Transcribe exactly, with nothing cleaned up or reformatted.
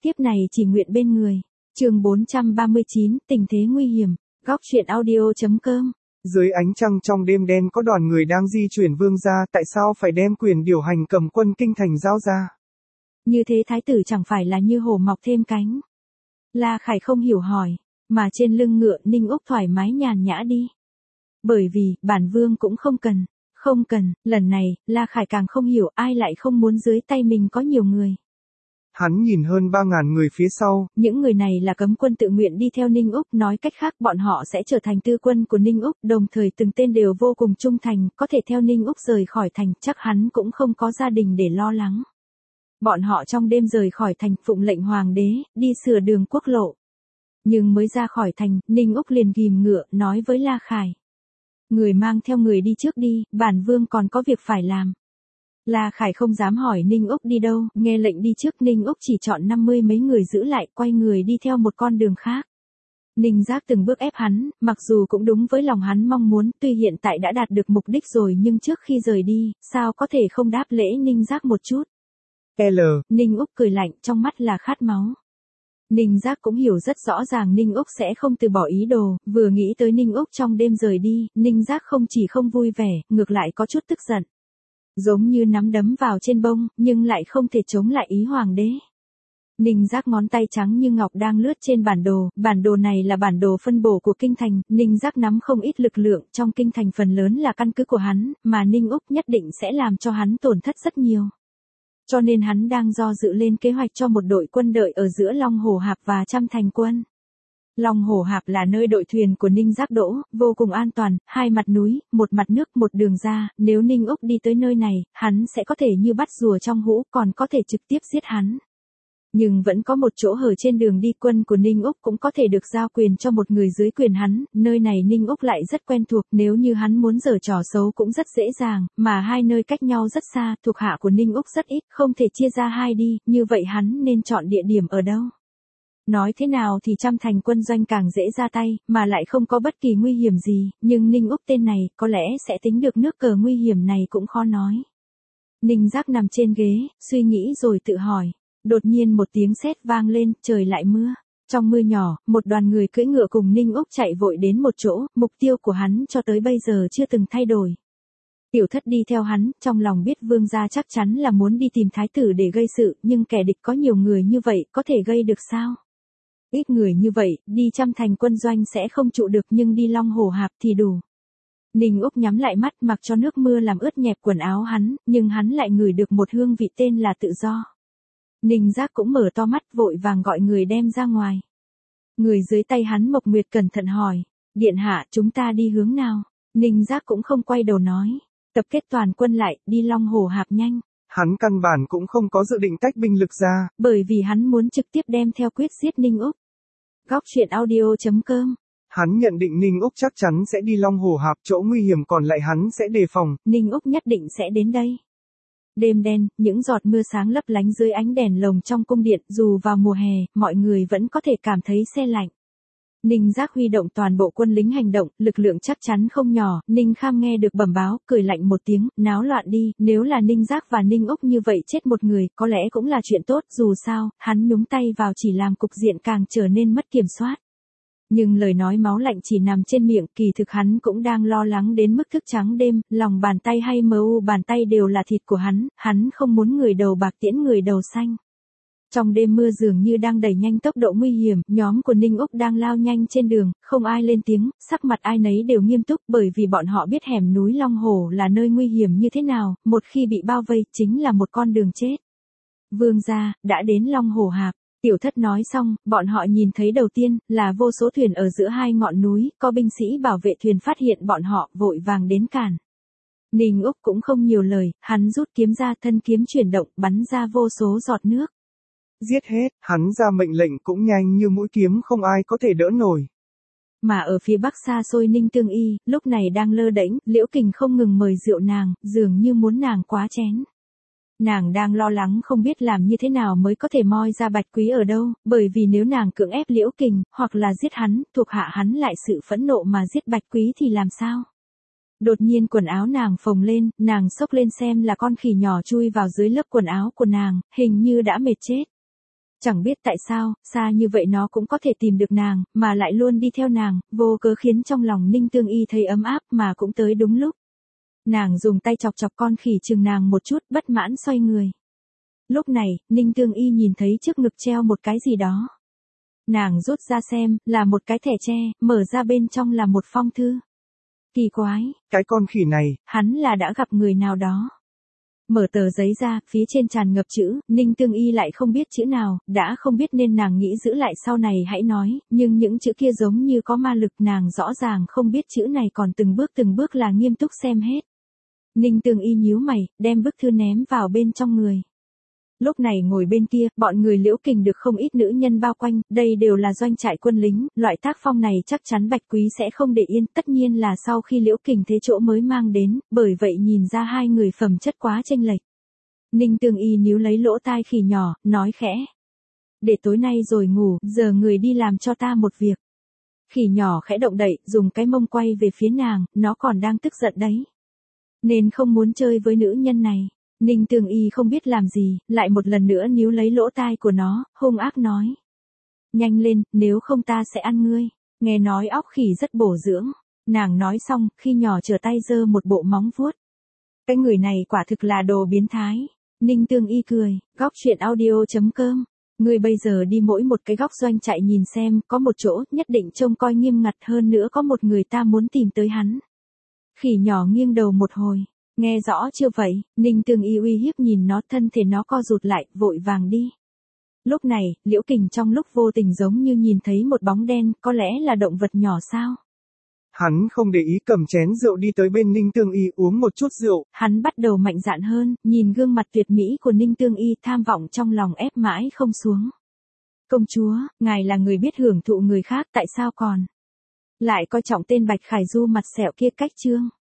tiếp này chỉ nguyện bên người. Chương bốn trăm ba mươi chín, tình thế nguy hiểm. Góc truyện audio chấm com. Dưới ánh trăng trong đêm đen có đoàn người đang di chuyển vương gia, tại sao phải đem quyền điều hành cầm quân kinh thành giao ra? Như thế thái tử chẳng phải là như hổ mọc thêm cánh. La Khải không hiểu hỏi, mà trên lưng ngựa Ninh Úc thoải mái nhàn nhã đi. Bởi vì, bản vương cũng không cần, không cần, lần này, La Khải càng không hiểu ai lại không muốn dưới tay mình có nhiều người. Hắn nhìn hơn ba ngàn người phía sau. Những người này là cấm quân tự nguyện đi theo Ninh Úc, nói cách khác bọn họ sẽ trở thành tư quân của Ninh Úc, đồng thời từng tên đều vô cùng trung thành, có thể theo Ninh Úc rời khỏi thành, chắc hắn cũng không có gia đình để lo lắng. Bọn họ trong đêm rời khỏi thành, phụng lệnh hoàng đế, đi sửa đường quốc lộ. Nhưng mới ra khỏi thành, Ninh Úc liền ghìm ngựa, nói với La Khải. Người mang theo người đi trước đi, bản vương còn có việc phải làm. La Khải không dám hỏi Ninh Úc đi đâu, nghe lệnh đi trước Ninh Úc chỉ chọn năm mươi mấy người giữ lại, quay người đi theo một con đường khác. Ninh Giác từng bước ép hắn, mặc dù cũng đúng với lòng hắn mong muốn, tuy hiện tại đã đạt được mục đích rồi nhưng trước khi rời đi, sao có thể không đáp lễ Ninh Giác một chút. L. Ninh Úc cười lạnh, trong mắt là khát máu. Ninh Giác cũng hiểu rất rõ ràng Ninh Úc sẽ không từ bỏ ý đồ, vừa nghĩ tới Ninh Úc trong đêm rời đi, Ninh Giác không chỉ không vui vẻ, ngược lại có chút tức giận. Giống như nắm đấm vào trên bông, nhưng lại không thể chống lại ý hoàng đế. Ninh Giác ngón tay trắng như ngọc đang lướt trên bản đồ, bản đồ này là bản đồ phân bổ của kinh thành, Ninh Giác nắm không ít lực lượng, trong kinh thành phần lớn là căn cứ của hắn, mà Ninh Úc nhất định sẽ làm cho hắn tổn thất rất nhiều. Cho nên hắn đang do dự lên kế hoạch cho một đội quân đợi ở giữa Long Hổ Hạp và Trăm Thành Quân. Long Hổ Hạp là nơi đội thuyền của Ninh Giác đỗ, vô cùng an toàn, hai mặt núi, một mặt nước, một đường ra, nếu Ninh Úc đi tới nơi này, hắn sẽ có thể như bắt rùa trong hũ, còn có thể trực tiếp giết hắn. Nhưng vẫn có một chỗ hở trên đường đi, quân của Ninh Úc cũng có thể được giao quyền cho một người dưới quyền hắn, nơi này Ninh Úc lại rất quen thuộc, nếu như hắn muốn giở trò xấu cũng rất dễ dàng, mà hai nơi cách nhau rất xa, thuộc hạ của Ninh Úc rất ít, không thể chia ra hai đi, như vậy hắn nên chọn địa điểm ở đâu? Nói thế nào thì Trăm Thành Quân doanh càng dễ ra tay, mà lại không có bất kỳ nguy hiểm gì, nhưng Ninh Úc tên này, có lẽ sẽ tính được nước cờ nguy hiểm này cũng khó nói. Ninh Giác nằm trên ghế, suy nghĩ rồi tự hỏi. Đột nhiên một tiếng sét vang lên, trời lại mưa. Trong mưa nhỏ, một đoàn người cưỡi ngựa cùng Ninh Úc chạy vội đến một chỗ, mục tiêu của hắn cho tới bây giờ chưa từng thay đổi. Tiểu Thất đi theo hắn, trong lòng biết vương gia chắc chắn là muốn đi tìm thái tử để gây sự, nhưng kẻ địch có nhiều người như vậy, có thể gây được sao? Ít người như vậy, đi Trăm Thành Quân doanh sẽ không trụ được, nhưng đi Long Hổ Hạp thì đủ. Ninh Úc nhắm lại mắt mặc cho nước mưa làm ướt nhẹp quần áo hắn, nhưng hắn lại ngửi được một hương vị tên là tự do. Ninh Giác cũng mở to mắt, vội vàng gọi người đem ra ngoài. Người dưới tay hắn Mộc Nguyệt cẩn thận hỏi, điện hạ chúng ta đi hướng nào? Ninh Giác cũng không quay đầu nói, tập kết toàn quân lại, đi Long Hổ Hạp nhanh. Hắn căn bản cũng không có dự định tách binh lực ra. Bởi vì hắn muốn trực tiếp đem theo quyết giết Ninh Úc. Góc truyện audio chấm com. Hắn nhận định Ninh Úc chắc chắn sẽ đi Long Hổ Hạp, chỗ nguy hiểm còn lại hắn sẽ đề phòng. Ninh Úc nhất định sẽ đến đây. Đêm đen, những giọt mưa sáng lấp lánh dưới ánh đèn lồng trong cung điện, dù vào mùa hè, mọi người vẫn có thể cảm thấy se lạnh. Ninh Giác huy động toàn bộ quân lính hành động, lực lượng chắc chắn không nhỏ, Ninh Kham nghe được bẩm báo, cười lạnh một tiếng, náo loạn đi, nếu là Ninh Giác và Ninh Úc như vậy chết một người, có lẽ cũng là chuyện tốt, dù sao, hắn nhúng tay vào chỉ làm cục diện càng trở nên mất kiểm soát. Nhưng lời nói máu lạnh chỉ nằm trên miệng, kỳ thực hắn cũng đang lo lắng đến mức thức trắng đêm, lòng bàn tay hay mờ u bàn tay đều là thịt của hắn, hắn không muốn người đầu bạc tiễn người đầu xanh. Trong đêm mưa dường như đang đẩy nhanh tốc độ nguy hiểm, nhóm của Ninh Úc đang lao nhanh trên đường, không ai lên tiếng, sắc mặt ai nấy đều nghiêm túc bởi vì bọn họ biết hẻm núi Long Hổ là nơi nguy hiểm như thế nào, một khi bị bao vây chính là một con đường chết. Vương gia, đã đến Long Hổ Hạp. Tiểu Thất nói xong, bọn họ nhìn thấy đầu tiên, là vô số thuyền ở giữa hai ngọn núi, có binh sĩ bảo vệ thuyền phát hiện bọn họ, vội vàng đến cản. Ninh Úc cũng không nhiều lời, hắn rút kiếm ra, thân kiếm chuyển động, bắn ra vô số giọt nước. Giết hết, hắn ra mệnh lệnh cũng nhanh như mũi kiếm, không ai có thể đỡ nổi. Mà ở phía bắc xa xôi Ninh Tương Y, lúc này đang lơ đễnh, Liễu Kình không ngừng mời rượu nàng, dường như muốn nàng quá chén. Nàng đang lo lắng không biết làm như thế nào mới có thể moi ra Bạch Quý ở đâu, bởi vì nếu nàng cưỡng ép Liễu Kình, hoặc là giết hắn, thuộc hạ hắn lại sự phẫn nộ mà giết Bạch Quý thì làm sao? Đột nhiên quần áo nàng phồng lên, nàng xốc lên xem là con khỉ nhỏ chui vào dưới lớp quần áo của nàng, hình như đã mệt chết. Chẳng biết tại sao, xa như vậy nó cũng có thể tìm được nàng, mà lại luôn đi theo nàng, vô cớ khiến trong lòng Ninh Tương Y thấy ấm áp mà cũng tới đúng lúc. Nàng dùng tay chọc chọc con khỉ chừng nàng một chút, bất mãn xoay người. Lúc này, Ninh Tương Y nhìn thấy trước ngực treo một cái gì đó. Nàng rút ra xem, là một cái thẻ tre, mở ra bên trong là một phong thư. Kỳ quái, cái con khỉ này, hắn là đã gặp người nào đó. Mở tờ giấy ra, phía trên tràn ngập chữ, Ninh Tương Y lại không biết chữ nào, đã không biết nên nàng nghĩ giữ lại sau này hãy nói, nhưng những chữ kia giống như có ma lực, nàng rõ ràng không biết chữ này còn từng bước từng bước là nghiêm túc xem hết. Ninh Tương Y nhíu mày, đem bức thư ném vào bên trong người. Lúc này ngồi bên kia, bọn người Liễu Kình được không ít nữ nhân bao quanh, đây đều là doanh trại quân lính, loại tác phong này chắc chắn Bạch Quý sẽ không để yên, tất nhiên là sau khi Liễu Kình thế chỗ mới mang đến, bởi vậy nhìn ra hai người phẩm chất quá chênh lệch. Ninh Tương Y níu lấy lỗ tai khỉ nhỏ, nói khẽ. Để tối nay rồi ngủ, giờ người đi làm cho ta một việc. Khỉ nhỏ khẽ động đậy, dùng cái mông quay về phía nàng, nó còn đang tức giận đấy. Nên không muốn chơi với nữ nhân này. Ninh Tương Y không biết làm gì, lại một lần nữa níu lấy lỗ tai của nó, hung ác nói. Nhanh lên, nếu không ta sẽ ăn ngươi. Nghe nói óc khỉ rất bổ dưỡng. Nàng nói xong, khi nhỏ trở tay giơ một bộ móng vuốt. Cái người này quả thực là đồ biến thái. Ninh Tương Y cười, góc truyện audio chấm com. Ngươi bây giờ đi mỗi một cái góc doanh trại nhìn xem, có một chỗ, nhất định trông coi nghiêm ngặt hơn nữa có một người ta muốn tìm tới hắn. Khỉ nhỏ nghiêng đầu một hồi. Nghe rõ chưa vậy, Ninh Tương Y uy hiếp nhìn nó, thân thể nó co rụt lại, vội vàng đi. Lúc này, Liễu Kình trong lúc vô tình giống như nhìn thấy một bóng đen, có lẽ là động vật nhỏ sao? Hắn không để ý cầm chén rượu đi tới bên Ninh Tương Y uống một chút rượu. Hắn bắt đầu mạnh dạn hơn, nhìn gương mặt tuyệt mỹ của Ninh Tương Y tham vọng trong lòng ép mãi không xuống. Công chúa, ngài là người biết hưởng thụ người khác tại sao còn lại coi trọng tên Bạch Khải Du mặt sẹo kia cách chương.